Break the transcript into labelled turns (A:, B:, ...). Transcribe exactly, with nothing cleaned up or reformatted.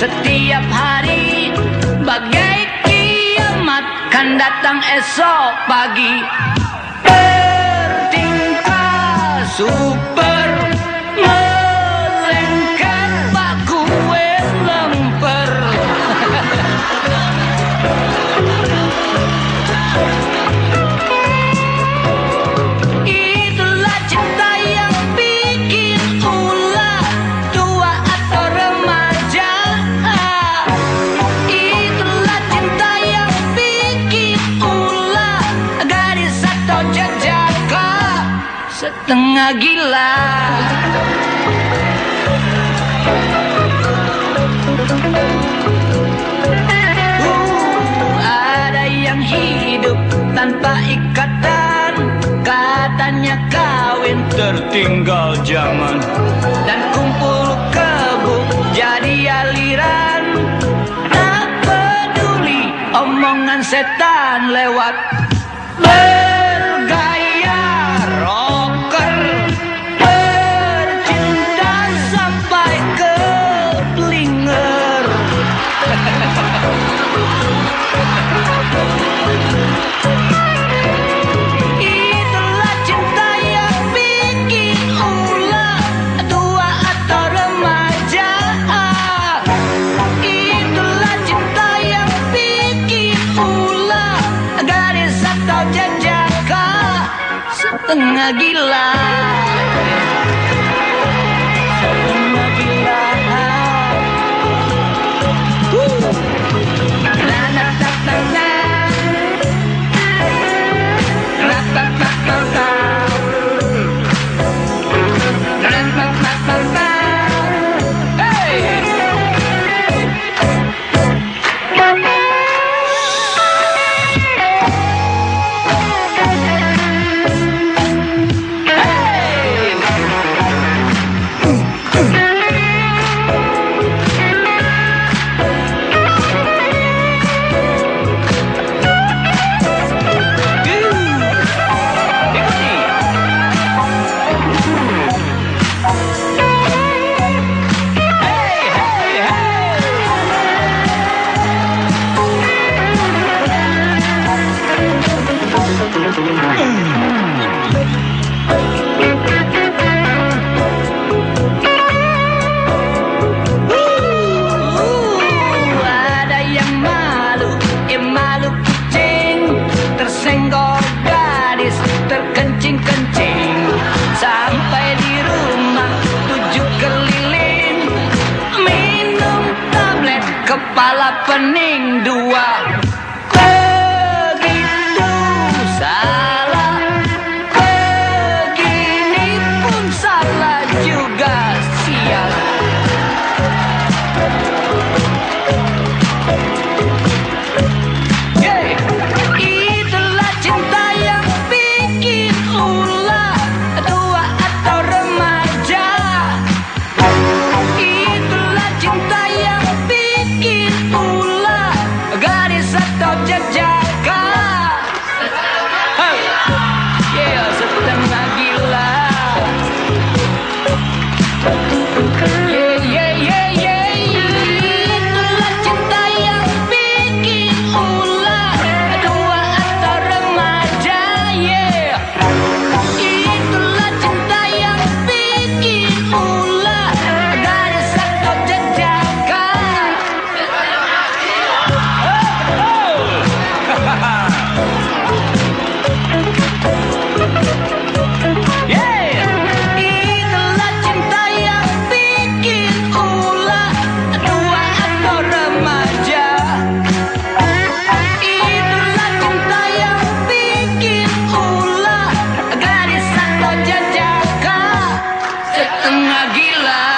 A: setiap hari bagai kiamat kan datang esok pagi. Bertingkah super melengket bak kue lemper. Itulah cinta yang bikin ulah, tua atau remaja. Itulah cinta yang bikin ulah, gadis atau jejaka, setengah gila. Uh, ada yang hidup tanpa ikatan, katanya kawin tertinggal zaman, dan kumpul kebo jadi aliran. Tak peduli omongan setan lewat bergaya rocker, bercinta sampai ke blinger. Itulah cinta yang bikin ulah, tua atau remaja. Itulah cinta yang bikin ulah, gadis atau jejaka, setengah gila. Setengah gila. Uh. La la la la la. La la la la la. La la la la la. Hey. Ada yang malu, eh malu kucing, tersenggol gadis, terkencing-kencing, sampai di rumah tujuh keliling, minum tablet kepala pening dua. Begitu salah, begini pun salah juga, sial. Yeah. Itulah cinta yang bikin ulah, tua atau remaja. Itulah cinta yang bikin ulah, gadis atau jejaka. Hey. Yeah, setengah gila. Yeah, yeah, yeah, yeah. Itulah cinta yang bikin ulah, tua atau remaja. Yeah. Itulah cinta yang bikin ulah, gadis atau jejaka. Oh, yeah. Itulah cinta yang bikin ulah, tua atau remaja. Itulah cinta yang bikin ulah, gadis atau jejaka, setengah gila.